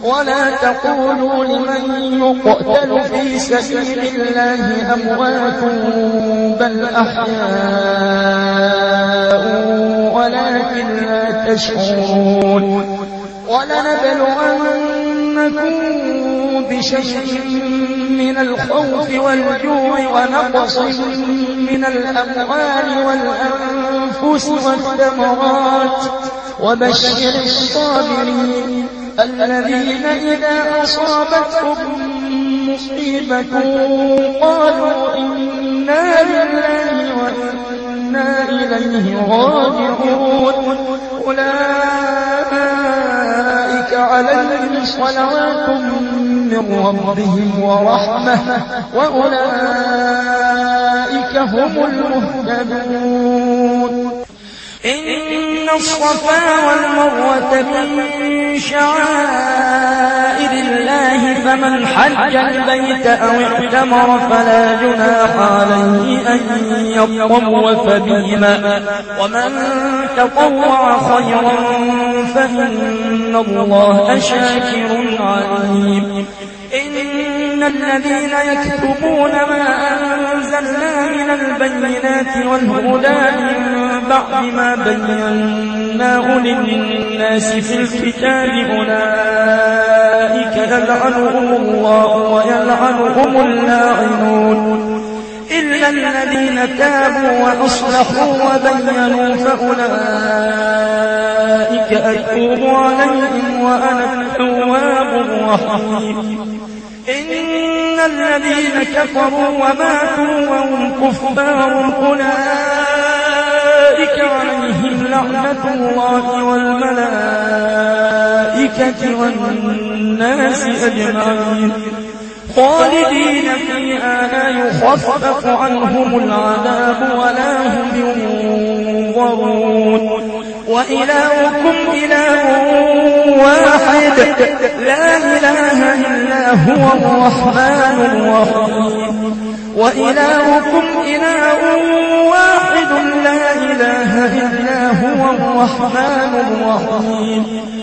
ولا تقولوا لمن يقتل في سبيل الله أموات بل أحياء ولكن لا تشعرون ولنبلونكم بشيء من الخوف والجوع ونقص من الأموال والأنفس والثمرات وبشر الصابرين الذين إذا أصابتهم مصيبة قالوا إنا لله وإنا إليه راجعون أولئك عليهم صلوات من ربهم ورحمة وأولئك هم المهتدون إن الصفا والمروة من شعائر الله فمن حج البيت أو اعتمر فلا جناح عليه أن يطوف بهما ومن تطوع خيرا فإن الله شاكر عليم إن الذين يكتبون ما أنزلنا من البينات والهدى من بعد ما بيناه للناس في الكتاب أولئك يلعنهم الله ويلعنهم اللاعنون إلا الذين تابوا وأصلحوا وبينوا فأولئك أتوب عليهم وأنا التواب الرحيم إن الذين كفروا وماتوا وهم كفار أولئك عليهم لعنة الله والملائكة والناس أجمعين خالدين فيها لا يخفف عنهم العذاب ولا هم ينظرون وإلهكم إله واحد لا إله إلا هو الرحمن الرحيم وإلهكم إله واحد لا إله إلا هو الرحمن الرحيم